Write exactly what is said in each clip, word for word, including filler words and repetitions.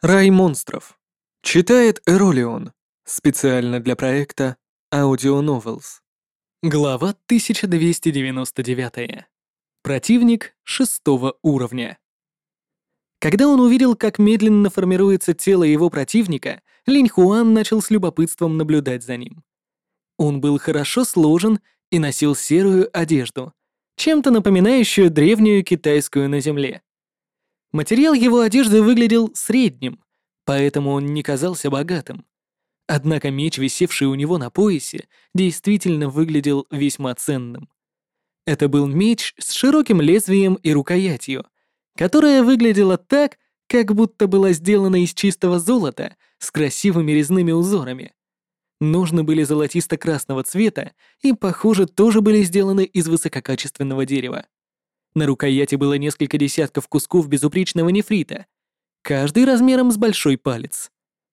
Рай монстров. Читает Эролион. Специально для проекта Audio Novels. Глава тысяча двести девяносто девять. Противник шестого уровня. Когда он увидел, как медленно формируется тело его противника, Линь Хуан начал с любопытством наблюдать за ним. Он был хорошо сложен и носил серую одежду, чем-то напоминающую древнюю китайскую на земле. Материал его одежды выглядел средним, поэтому он не казался богатым. Однако меч, висевший у него на поясе, действительно выглядел весьма ценным. Это был меч с широким лезвием и рукоятью, которая выглядела так, как будто была сделана из чистого золота с красивыми резными узорами. Ножны были золотисто-красного цвета и, похоже, тоже были сделаны из высококачественного дерева. На рукояти было несколько десятков кусков безупречного нефрита, каждый размером с большой палец.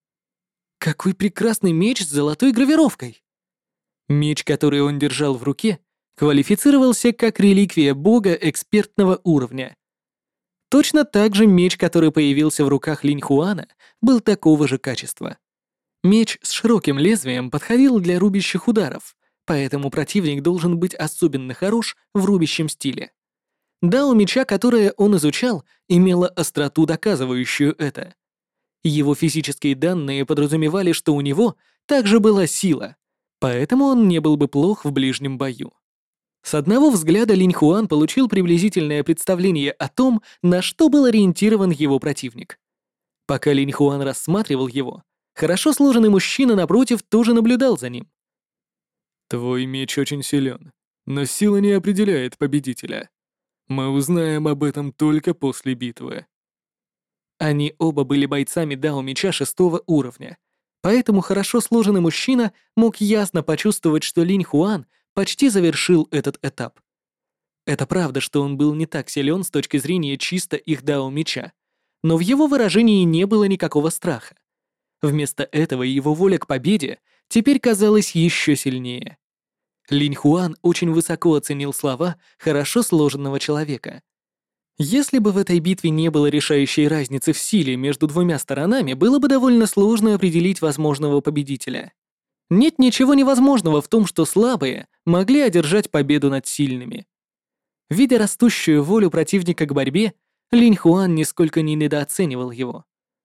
Какой прекрасный меч с золотой гравировкой! Меч, который он держал в руке, квалифицировался как реликвия бога экспертного уровня. Точно так же меч, который появился в руках Линь Хуана, был такого же качества. Меч с широким лезвием подходил для рубящих ударов, поэтому противник должен быть особенно хорош в рубящем стиле. Дао меча, которое он изучал, имело остроту, доказывающую это. Его физические данные подразумевали, что у него также была сила, поэтому он не был бы плох в ближнем бою. С одного взгляда Линь Хуан получил приблизительное представление о том, на что был ориентирован его противник. Пока Линь Хуан рассматривал его, хорошо сложенный мужчина напротив тоже наблюдал за ним. Твой меч очень силен, но сила не определяет победителя. Мы узнаем об этом только после битвы. Они оба были бойцами Дао меча шестого уровня, поэтому хорошо сложенный мужчина мог ясно почувствовать, что Линь Хуан почти завершил этот этап. Это правда, что он был не так силен с точки зрения чисто их Дао меча, но в его выражении не было никакого страха. Вместо этого его воля к победе теперь казалась еще сильнее. Линь Хуан очень высоко оценил слова хорошо сложенного человека. Если бы в этой битве не было решающей разницы в силе между двумя сторонами, было бы довольно сложно определить возможного победителя. Нет ничего невозможного в том, что слабые могли одержать победу над сильными. Видя растущую волю противника к борьбе, Линь Хуан нисколько не недооценивал его.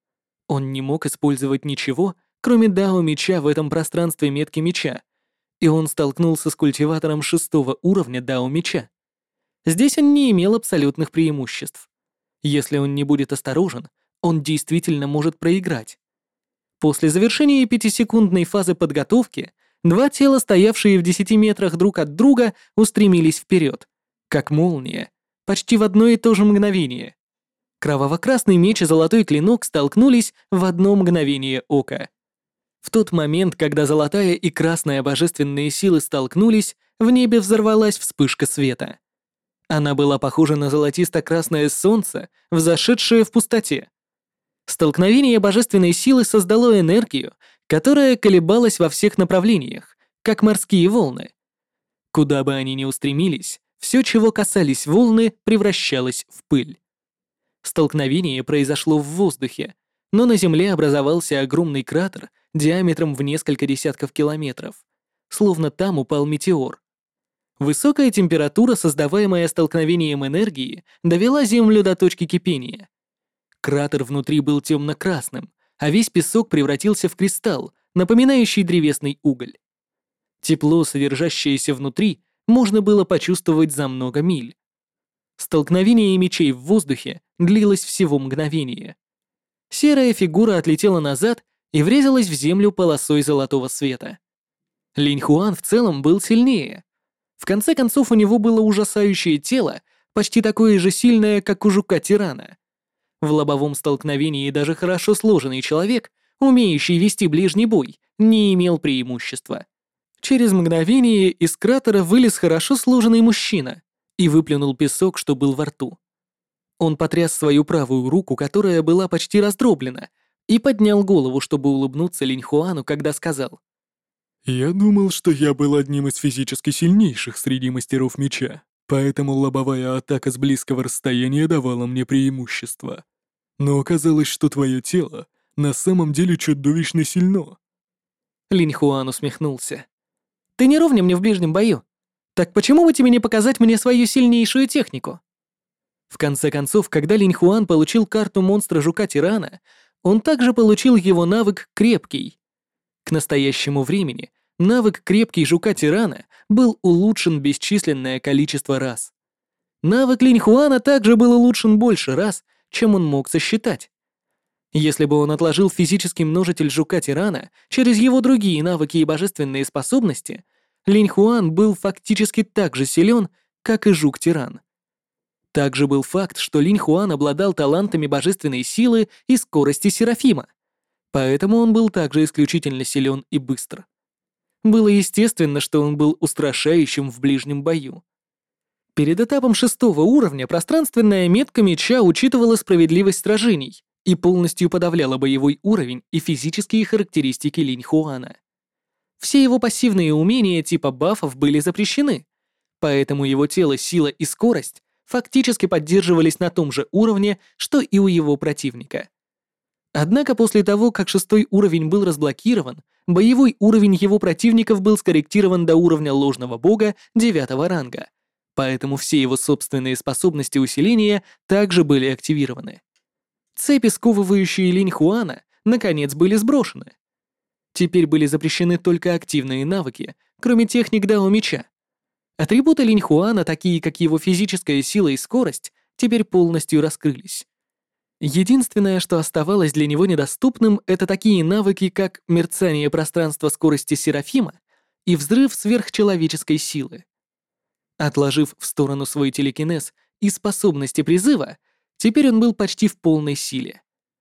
Он не мог использовать ничего, кроме Дао меча в этом пространстве метки меча, и он столкнулся с культиватором шестого уровня Дао меча. Здесь он не имел абсолютных преимуществ. Если он не будет осторожен, он действительно может проиграть. После завершения пятисекундной фазы подготовки два тела, стоявшие в десяти метрах друг от друга, устремились вперед, как молния, почти в одно и то же мгновение. Кроваво-красный меч и золотой клинок столкнулись в одно мгновение ока. В тот момент, когда золотая и красная божественные силы столкнулись, в небе взорвалась вспышка света. Она была похожа на золотисто-красное солнце, взошедшее в пустоте. Столкновение божественной силы создало энергию, которая колебалась во всех направлениях, как морские волны. Куда бы они ни устремились, все, чего касались волны, превращалось в пыль. Столкновение произошло в воздухе, но на Земле образовался огромный кратер диаметром в несколько десятков километров, словно там упал метеор. Высокая температура, создаваемая столкновением энергии, довела Землю до точки кипения. Кратер внутри был темно-красным, а весь песок превратился в кристалл, напоминающий древесный уголь. Тепло, содержащееся внутри, можно было почувствовать за много миль. Столкновение мечей в воздухе длилось всего мгновение. Серая фигура отлетела назад и врезалась в землю полосой золотого света. Линь Хуан в целом был сильнее. В конце концов, у него было ужасающее тело, почти такое же сильное, как у жука-тирана. В лобовом столкновении даже хорошо сложенный человек, умеющий вести ближний бой, не имел преимущества. Через мгновение из кратера вылез хорошо сложенный мужчина и выплюнул песок, что был во рту. Он потряс свою правую руку, которая была почти раздроблена, и поднял голову, чтобы улыбнуться Линь Хуану, когда сказал: Я думал, что я был одним из физически сильнейших среди мастеров меча, поэтому лобовая атака с близкого расстояния давала мне преимущество. Но оказалось, что твое тело на самом деле чудовищно сильно. Линь Хуан усмехнулся. Ты не ровня мне в ближнем бою. Так почему бы тебе не показать мне свою сильнейшую технику? В конце концов, когда Линь Хуан получил карту монстра Жука-Тирана, он также получил его навык «Крепкий». К настоящему времени навык «Крепкий Жука-Тирана» был улучшен бесчисленное количество раз. Навык Линь Хуана также был улучшен больше раз, чем он мог сосчитать. Если бы он отложил физический множитель Жука-Тирана через его другие навыки и божественные способности, Линь Хуан был фактически так же силен, как и Жук-Тиран. Также был факт, что Линь Хуан обладал талантами божественной силы и скорости Серафима, поэтому он был также исключительно силен и быстр. Было естественно, что он был устрашающим в ближнем бою. Перед этапом шестого уровня пространственная метка меча учитывала справедливость сражений и полностью подавляла боевой уровень и физические характеристики Линь Хуана. Все его пассивные умения типа бафов были запрещены, поэтому его тело, сила и скорость фактически поддерживались на том же уровне, что и у его противника. Однако после того, как шестой уровень был разблокирован, боевой уровень его противников был скорректирован до уровня ложного бога девятого ранга, поэтому все его собственные способности усиления также были активированы. Цепи, сковывающие Линь Хуана, наконец были сброшены. Теперь были запрещены только активные навыки, кроме техник Дао Меча. Атрибуты Линь Хуана, такие как его физическая сила и скорость, теперь полностью раскрылись. Единственное, что оставалось для него недоступным, это такие навыки, как мерцание пространства скорости Серафима и взрыв сверхчеловеческой силы. Отложив в сторону свой телекинез и способности призыва, теперь он был почти в полной силе.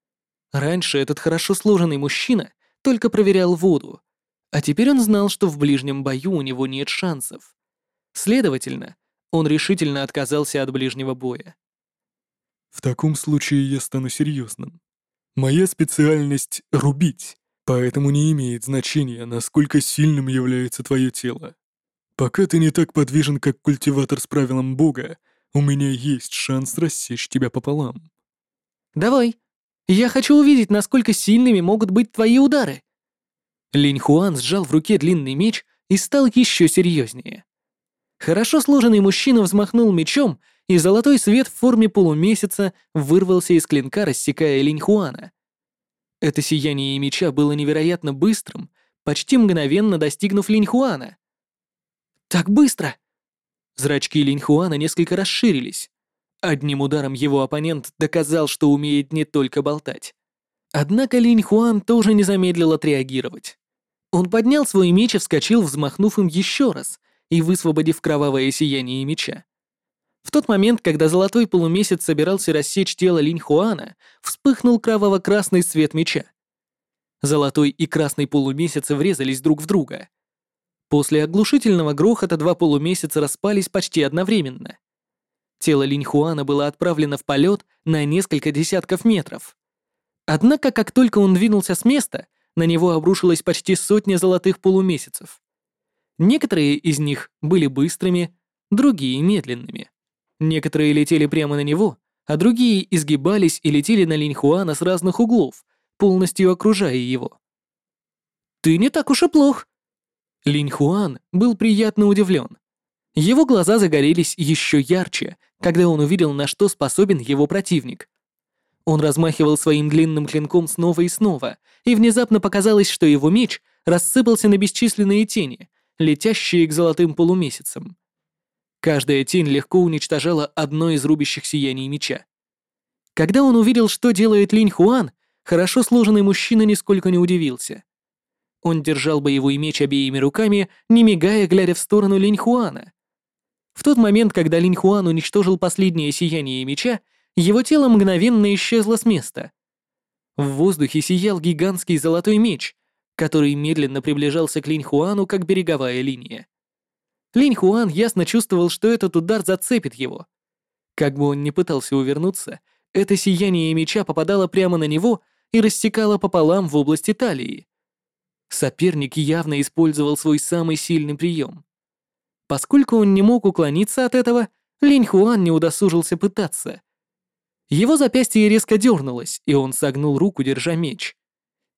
Раньше этот хорошо сложенный мужчина только проверял воду, а теперь он знал, что в ближнем бою у него нет шансов. Следовательно, он решительно отказался от ближнего боя. В таком случае я стану серьезным. Моя специальность — рубить, поэтому не имеет значения, насколько сильным является твое тело. Пока ты не так подвижен, как культиватор с правилом бога, у меня есть шанс рассечь тебя пополам. Давай. Я хочу увидеть, насколько сильными могут быть твои удары. Линь Хуан сжал в руке длинный меч и стал еще серьезнее. Хорошо сложенный мужчина взмахнул мечом, и золотой свет в форме полумесяца вырвался из клинка, рассекая Линь Хуана. Это сияние меча было невероятно быстрым, почти мгновенно достигнув Линь Хуана. Так быстро! Зрачки Линь Хуана несколько расширились. Одним ударом его оппонент доказал, что умеет не только болтать. Однако Линь Хуан тоже не замедлил отреагировать. Он поднял свой меч и вскочил, взмахнув им еще раз и высвободив кровавое сияние меча. В тот момент, когда золотой полумесяц собирался рассечь тело Линь Хуана, вспыхнул кроваво-красный свет меча. Золотой и красный полумесяцы врезались друг в друга. После оглушительного грохота два полумесяца распались почти одновременно. Тело Линь Хуана было отправлено в полет на несколько десятков метров. Однако, как только он двинулся с места, на него обрушилась почти сотня золотых полумесяцев. Некоторые из них были быстрыми, другие — медленными. Некоторые летели прямо на него, а другие изгибались и летели на Линь Хуана с разных углов, полностью окружая его. «Ты не так уж и плох!» Линь Хуан был приятно удивлен. Его глаза загорелись еще ярче, когда он увидел, на что способен его противник. Он размахивал своим длинным клинком снова и снова, и внезапно показалось, что его меч рассыпался на бесчисленные тени, летящие к золотым полумесяцам. Каждая тень легко уничтожала одно из рубящих сияний меча. Когда он увидел, что делает Линь Хуан, хорошо сложенный мужчина нисколько не удивился. Он держал боевой меч обеими руками, не мигая, глядя в сторону Линь Хуана. В тот момент, когда Линь Хуан уничтожил последнее сияние меча, его тело мгновенно исчезло с места. В воздухе сиял гигантский золотой меч, который медленно приближался к Линь Хуану, как береговая линия. Линь Хуан ясно чувствовал, что этот удар зацепит его. Как бы он ни пытался увернуться, это сияние меча попадало прямо на него и рассекало пополам в области талии. Соперник явно использовал свой самый сильный прием. Поскольку он не мог уклониться от этого, Линь Хуан не удосужился пытаться. Его запястье резко дернулось, и он согнул руку, держа меч.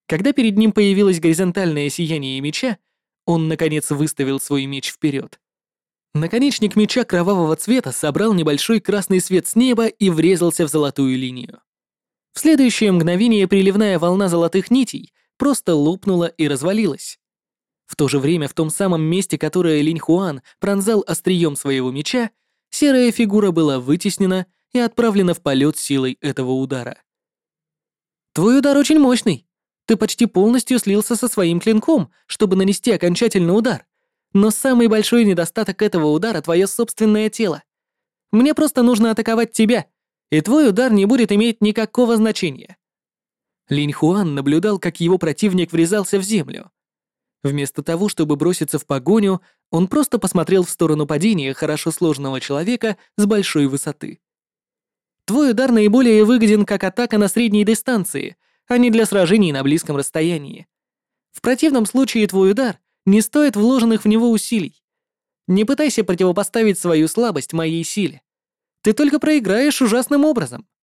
Когда перед ним появилось горизонтальное сияние меча, он, наконец, выставил свой меч вперед. Наконечник меча кровавого цвета собрал небольшой красный свет с неба и врезался в золотую линию. В следующее мгновение приливная волна золотых нитей просто лопнула и развалилась. В то же время в том самом месте, которое Линь Хуан пронзал острием своего меча, серая фигура была вытеснена и отправлена в полет силой этого удара. «Твой удар очень мощный. Ты почти полностью слился со своим клинком, чтобы нанести окончательный удар. Но самый большой недостаток этого удара — твое собственное тело. Мне просто нужно атаковать тебя, и твой удар не будет иметь никакого значения». Линь Хуан наблюдал, как его противник врезался в землю. Вместо того, чтобы броситься в погоню, он просто посмотрел в сторону падения хорошо сложенного человека с большой высоты. Твой удар наиболее выгоден как атака на средней дистанции, а не для сражений на близком расстоянии. В противном случае твой удар не стоит вложенных в него усилий. Не пытайся противопоставить свою слабость моей силе. Ты только проиграешь ужасным образом.